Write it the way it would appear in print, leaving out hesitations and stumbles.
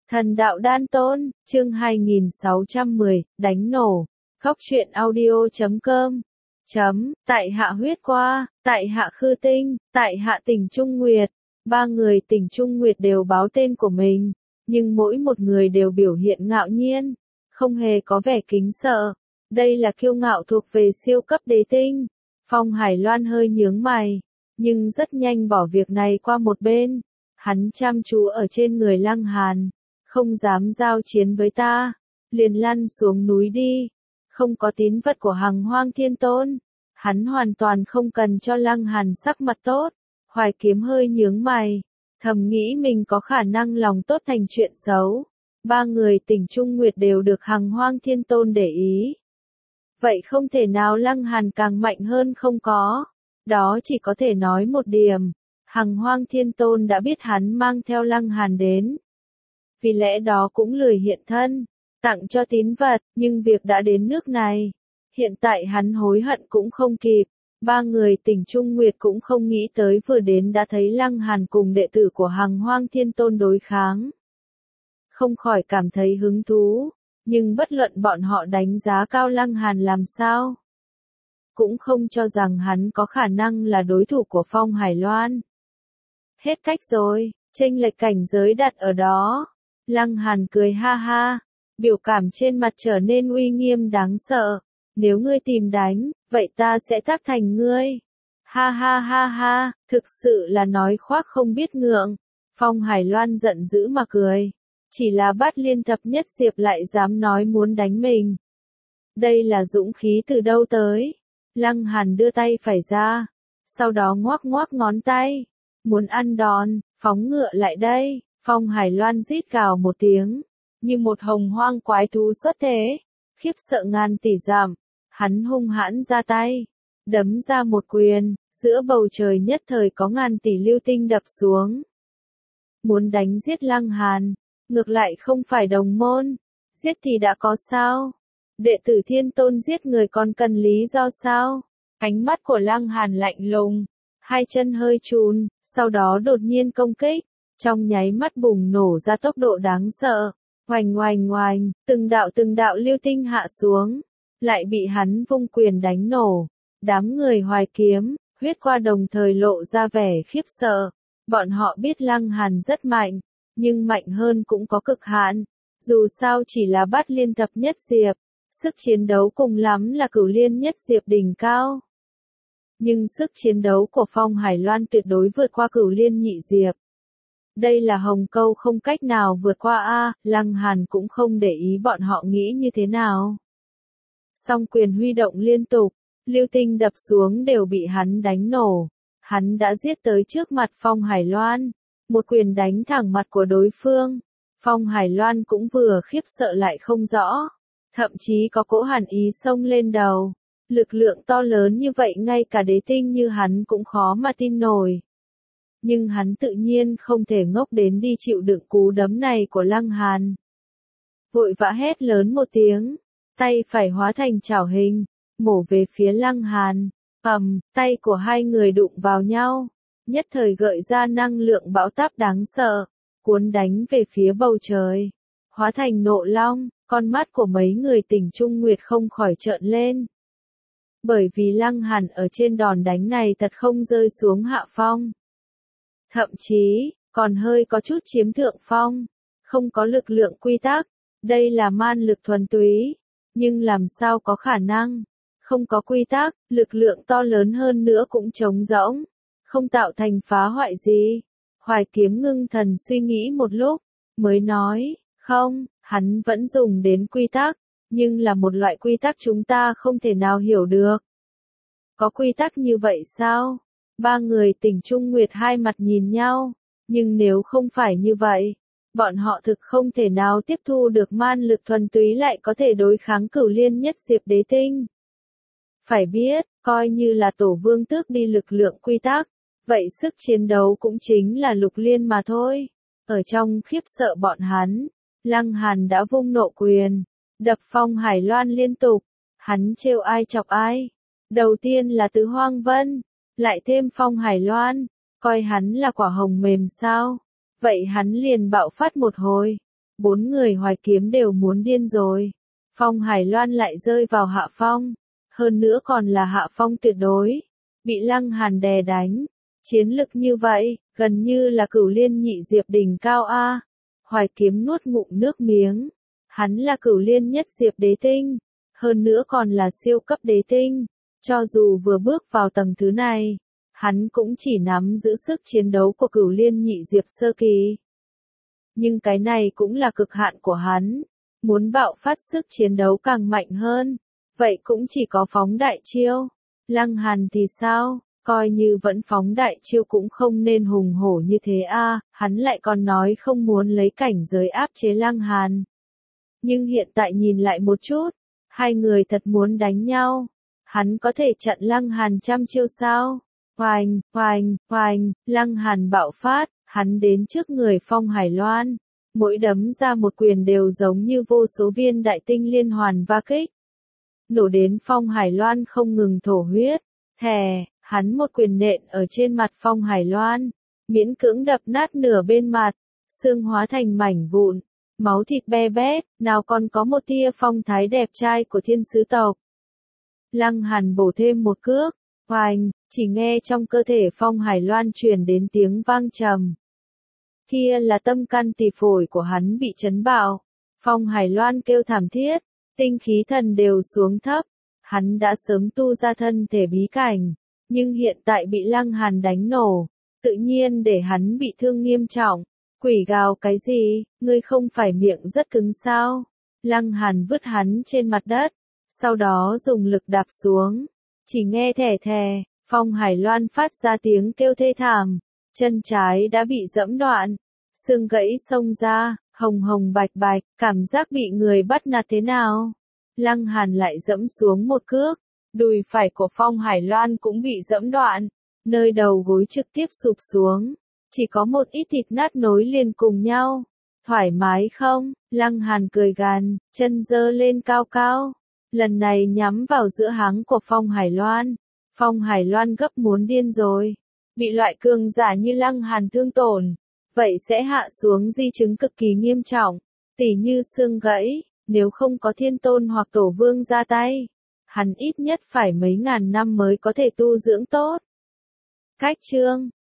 Thần đạo đan tôn, chương 2610, đánh nổ. Góc truyện audio.com. Tại hạ huyết qua, tại hạ khư tinh, tại hạ tỉnh Trung Nguyệt. Ba người tỉnh Trung Nguyệt đều báo tên của mình, nhưng mỗi một người đều biểu hiện ngạo nhiên, không hề có vẻ kính sợ. Đây là kiêu ngạo thuộc về siêu cấp đế tinh. Phong Hải Loan hơi nhướng mày, nhưng rất nhanh bỏ việc này qua một bên. Hắn chăm chú ở trên người Lăng Hàn. Không dám giao chiến với ta, liền lăn xuống núi đi. Không có tín vật của Hằng Hoang Thiên Tôn, hắn hoàn toàn không cần cho Lăng Hàn sắc mặt tốt. Hoài Kiếm hơi nhướng mày, thầm nghĩ mình có khả năng lòng tốt thành chuyện xấu. Ba người tỉnh Trung Nguyệt đều được Hằng Hoang Thiên Tôn để ý. Vậy không thể nào Lăng Hàn càng mạnh hơn không có. Đó chỉ có thể nói một điểm. Hằng Hoang Thiên Tôn đã biết hắn mang theo Lăng Hàn đến. Vì lẽ đó cũng lười hiện thân, tặng cho tín vật, nhưng việc đã đến nước này. Hiện tại hắn hối hận cũng không kịp. Ba người tỉnh Trung Nguyệt cũng không nghĩ tới vừa đến đã thấy Lăng Hàn cùng đệ tử của Hằng Hoang Thiên Tôn đối kháng. Không khỏi cảm thấy hứng thú, nhưng bất luận bọn họ đánh giá cao Lăng Hàn làm sao, cũng không cho rằng hắn có khả năng là đối thủ của Phong Hải Loan. Hết cách rồi, chênh lệch cảnh giới đặt ở đó. Lăng Hàn cười ha ha, biểu cảm trên mặt trở nên uy nghiêm đáng sợ. Nếu ngươi tìm đánh, vậy ta sẽ tác thành ngươi. Ha ha ha ha, thực sự là nói khoác không biết ngượng. Phong Hải Loan giận dữ mà cười. Chỉ là Bát Liên Thập Nhất Diệp lại dám nói muốn đánh mình. Đây là dũng khí từ đâu tới? Lăng Hàn đưa tay phải ra, sau đó ngoác ngoác ngón tay. Muốn ăn đòn, phóng ngựa lại đây. Phong Hải Loan rít gào một tiếng, như một hồng hoang quái thú xuất thế, khiếp sợ ngàn tỷ dặm. Hắn hung hãn ra tay, đấm ra một quyền, giữa bầu trời nhất thời có ngàn tỷ lưu tinh đập xuống. Muốn đánh giết Lăng Hàn, ngược lại không phải đồng môn, giết thì đã có sao? Đệ tử Thiên Tôn giết người còn cần lý do sao? Ánh mắt của Lăng Hàn lạnh lùng, hai chân hơi chùn, sau đó đột nhiên công kích. Trong nháy mắt bùng nổ ra tốc độ đáng sợ, oành oành oành, từng đạo lưu tinh hạ xuống, lại bị hắn vung quyền đánh nổ. Đám người Hoài Kiếm, huyết qua đồng thời lộ ra vẻ khiếp sợ. Bọn họ biết Lăng Hàn rất mạnh, nhưng mạnh hơn cũng có cực hạn. Dù sao chỉ là Bát Liên Thập Nhất Diệp, sức chiến đấu cùng lắm là Cửu Liên Nhất Diệp đỉnh cao. Nhưng sức chiến đấu của Phong Hải Loan tuyệt đối vượt qua Cửu Liên Nhị Diệp. Đây là hồng câu không cách nào vượt qua a. Lăng Hàn cũng không để ý bọn họ nghĩ như thế nào. Song quyền huy động liên tục, lưu tinh đập xuống đều bị hắn đánh nổ. Hắn đã giết tới trước mặt Phong Hải Loan, một quyền đánh thẳng mặt của đối phương. Phong Hải Loan cũng vừa khiếp sợ lại không rõ, thậm chí có cỗ hàn ý xông lên đầu. Lực lượng to lớn như vậy ngay cả đế tinh như hắn cũng khó mà tin nổi. Nhưng hắn tự nhiên không thể ngốc đến đi chịu đựng cú đấm này của Lăng Hàn. Vội vã hét lớn một tiếng, tay phải hóa thành chảo hình, mổ về phía Lăng Hàn. Tay của hai người đụng vào nhau, nhất thời gợi ra năng lượng bão táp đáng sợ, cuốn đánh về phía bầu trời, hóa thành nộ long. Con mắt của mấy người tỉnh Trung Nguyệt không khỏi trợn lên. Bởi vì Lăng Hàn ở trên đòn đánh này thật không rơi xuống hạ phong. Thậm chí, còn hơi có chút chiếm thượng phong, không có lực lượng quy tắc, đây là man lực thuần túy, nhưng làm sao có khả năng, không có quy tắc, lực lượng to lớn hơn nữa cũng trống rỗng, không tạo thành phá hoại gì. Hoài Kiếm ngưng thần suy nghĩ một lúc, mới nói, không, hắn vẫn dùng đến quy tắc, nhưng là một loại quy tắc chúng ta không thể nào hiểu được. Có quy tắc như vậy sao? Ba người tỉnh Trung Nguyệt hai mặt nhìn nhau, nhưng nếu không phải như vậy, bọn họ thực không thể nào tiếp thu được man lực thuần túy lại có thể đối kháng Cửu Liên Nhất Diệp đế tinh. Phải biết, coi như là Tổ Vương tước đi lực lượng quy tắc, vậy sức chiến đấu cũng chính là Lục Liên mà thôi. Ở trong khiếp sợ bọn hắn, Lăng Hàn đã vung nộ quyền, đập Phong Hải Loan liên tục, hắn trêu ai chọc ai. Đầu tiên là Tứ Hoang Vân, lại thêm Phong Hải Loan, coi hắn là quả hồng mềm sao? Vậy hắn liền bạo phát một hồi, 4 người Hoài Kiếm đều muốn điên rồi. Phong Hải Loan lại rơi vào hạ phong, hơn nữa còn là hạ phong tuyệt đối, bị Lăng Hàn đè đánh. Chiến lực như vậy, gần như là Cửu Liên nhị diệp đỉnh cao a. Hoài Kiếm nuốt ngụm nước miếng. Hắn là Cửu Liên nhất diệp đế tinh, hơn nữa còn là siêu cấp đế tinh. Cho dù vừa bước vào tầng thứ này, hắn cũng chỉ nắm giữ sức chiến đấu của Cửu Liên nhị diệp sơ kỳ. Nhưng cái này cũng là cực hạn của hắn. Muốn bạo phát sức chiến đấu càng mạnh hơn, vậy cũng chỉ có phóng đại chiêu. Lăng Hàn thì sao? Coi như vẫn phóng đại chiêu cũng không nên hùng hổ như thế a, hắn lại còn nói không muốn lấy cảnh giới áp chế Lăng Hàn. Nhưng hiện tại nhìn lại một chút, hai người thật muốn đánh nhau. Hắn có thể chặn Lăng Hàn trăm chiêu sao? Oanh, oanh, oanh, Lăng Hàn bạo phát, hắn đến trước người Phong Hải Loan. Mỗi đấm ra một quyền đều giống như vô số viên đại tinh liên hoàn va kích. Nổ đến Phong Hải Loan không ngừng thổ huyết. Thè, hắn một quyền nện ở trên mặt Phong Hải Loan, miễn cưỡng đập nát nửa bên mặt, xương hóa thành mảnh vụn, máu thịt be bét, nào còn có một tia phong thái đẹp trai của thiên sứ tộc. Lăng Hàn bổ thêm một cước, oanh, chỉ nghe trong cơ thể Phong Hải Loan truyền đến tiếng vang trầm. Kia là tâm can tỳ phổi của hắn bị chấn bạo. Phong Hải Loan kêu thảm thiết, tinh khí thần đều xuống thấp. Hắn đã sớm tu ra thân thể bí cảnh, nhưng hiện tại bị Lăng Hàn đánh nổ, tự nhiên để hắn bị thương nghiêm trọng. Quỷ gào cái gì, ngươi không phải miệng rất cứng sao? Lăng Hàn vứt hắn trên mặt đất, sau đó dùng lực đạp xuống. Chỉ nghe thè thè, Phong Hải Loan phát ra tiếng kêu thê thảm. Chân trái đã bị giẫm đoạn, xương gãy xông ra, hồng hồng bạch bạch, cảm giác bị người bắt nạt thế nào? Lăng Hàn lại giẫm xuống một cước, đùi phải của Phong Hải Loan cũng bị giẫm đoạn, nơi đầu gối trực tiếp sụp xuống, chỉ có một ít thịt nát nối liền cùng nhau. Thoải mái không? Lăng Hàn cười gằn, chân giơ lên cao cao, lần này nhắm vào giữa háng của Phong Hải Loan. Phong Hải Loan gấp muốn điên rồi. Bị loại cường giả như Lăng Hàn thương tổn, vậy sẽ hạ xuống di chứng cực kỳ nghiêm trọng, tỉ như xương gãy, nếu không có Thiên Tôn hoặc Tổ Vương ra tay, hắn ít nhất phải mấy ngàn năm mới có thể tu dưỡng tốt. Cách chương